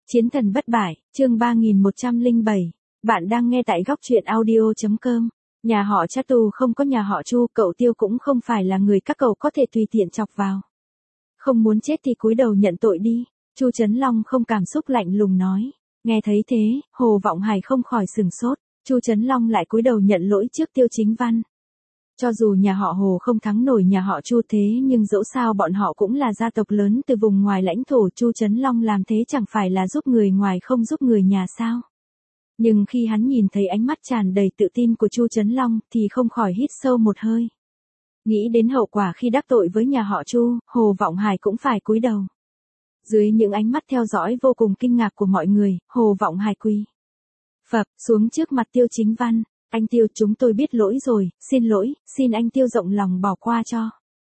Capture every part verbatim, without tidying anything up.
Chiến thần bất bại, chương ba nghìn một trăm lẻ bảy. Bạn đang nghe tại góc truyện audio.com. Nhà họ Chatu không có nhà họ Chu, cậu Tiêu cũng không phải là người các cậu có thể tùy tiện chọc vào. Không muốn chết thì cúi đầu nhận tội đi, Chu Trấn Long không cảm xúc lạnh lùng nói. Nghe thấy thế, Hồ Vọng Hải không khỏi sừng sốt, Chu Trấn Long lại cúi đầu nhận lỗi trước Tiêu Chính Văn. Cho dù nhà họ Hồ không thắng nổi nhà họ Chu thế nhưng dẫu sao bọn họ cũng là gia tộc lớn từ vùng ngoài lãnh thổ, Chu Trấn Long làm thế chẳng phải là giúp người ngoài không giúp người nhà sao. Nhưng khi hắn nhìn thấy ánh mắt tràn đầy tự tin của Chu Trấn Long thì không khỏi hít sâu một hơi. Nghĩ đến hậu quả khi đắc tội với nhà họ Chu, Hồ Vọng Hải cũng phải cúi đầu. Dưới những ánh mắt theo dõi vô cùng kinh ngạc của mọi người, Hồ Vọng Hải quỳ phập xuống trước mặt Tiêu Chính Văn. Anh Tiêu, chúng tôi biết lỗi rồi, xin lỗi, xin anh Tiêu rộng lòng bỏ qua cho.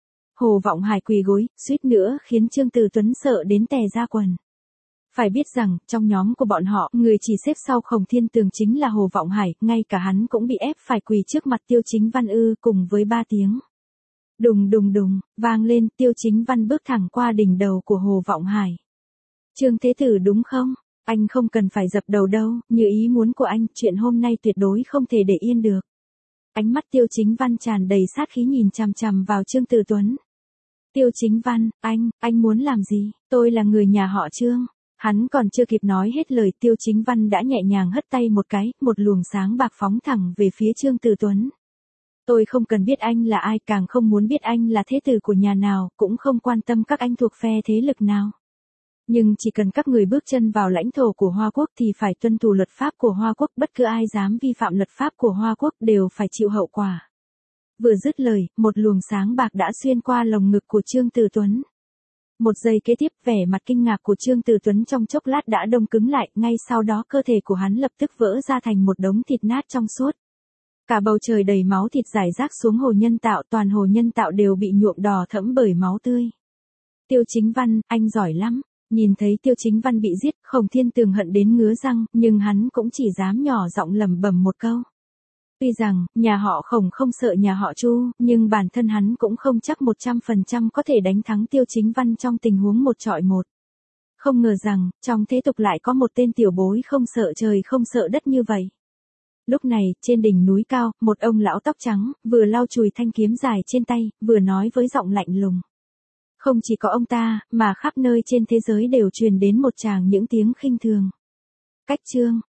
Hồ Vọng Hải quỳ gối, suýt nữa khiến Trương Từ Tuấn sợ đến tè ra quần. Phải biết rằng, trong nhóm của bọn họ, người chỉ xếp sau Khổng Thiên Tường chính là Hồ Vọng Hải, ngay cả hắn cũng bị ép phải quỳ trước mặt Tiêu Chính Văn ư, cùng với ba tiếng. Đùng đùng đùng, vang lên, Tiêu Chính Văn bước thẳng qua đỉnh đầu của Hồ Vọng Hải. Trương Thế Tử đúng không? Anh không cần phải dập đầu đâu, như ý muốn của anh, chuyện hôm nay tuyệt đối không thể để yên được. Ánh mắt Tiêu Chính Văn tràn đầy sát khí nhìn chằm chằm vào Trương Từ Tuấn. Tiêu Chính Văn, anh, anh muốn làm gì? Tôi là người nhà họ Trương. Hắn còn chưa kịp nói hết lời, Tiêu Chính Văn đã nhẹ nhàng hất tay một cái, một luồng sáng bạc phóng thẳng về phía Trương Từ Tuấn. Tôi không cần biết anh là ai, càng không muốn biết anh là thế tử của nhà nào, cũng không quan tâm các anh thuộc phe thế lực nào. Nhưng chỉ cần các người bước chân vào lãnh thổ của Hoa Quốc thì phải tuân thủ luật pháp của Hoa Quốc, bất cứ ai dám vi phạm luật pháp của Hoa Quốc đều phải chịu hậu quả. Vừa dứt lời, một luồng sáng bạc đã xuyên qua lồng ngực của Trương Từ Tuấn. Một giây kế tiếp, vẻ mặt kinh ngạc của Trương Từ Tuấn trong chốc lát đã đông cứng lại, ngay sau đó cơ thể của hắn lập tức vỡ ra thành một đống thịt nát trong suốt. Cả bầu trời đầy máu thịt rải rác xuống hồ nhân tạo, toàn hồ nhân tạo đều bị nhuộm đỏ thẫm bởi máu tươi. Tiêu Chính Văn, anh giỏi lắm. Nhìn thấy Tiêu Chính Văn bị giết, Khổng Thiên Tường hận đến ngứa răng, nhưng hắn cũng chỉ dám nhỏ giọng lẩm bẩm một câu. Tuy rằng, nhà họ Khổng không sợ nhà họ Chu, nhưng bản thân hắn cũng không chắc một trăm phần trăm có thể đánh thắng Tiêu Chính Văn trong tình huống một trọi một. Không ngờ rằng, trong thế tục lại có một tên tiểu bối không sợ trời không sợ đất như vậy. Lúc này, trên đỉnh núi cao, một ông lão tóc trắng, vừa lau chùi thanh kiếm dài trên tay, vừa nói với giọng lạnh lùng. Không chỉ có ông ta, mà khắp nơi trên thế giới đều truyền đến một tràng những tiếng khinh thường. Cách Trương,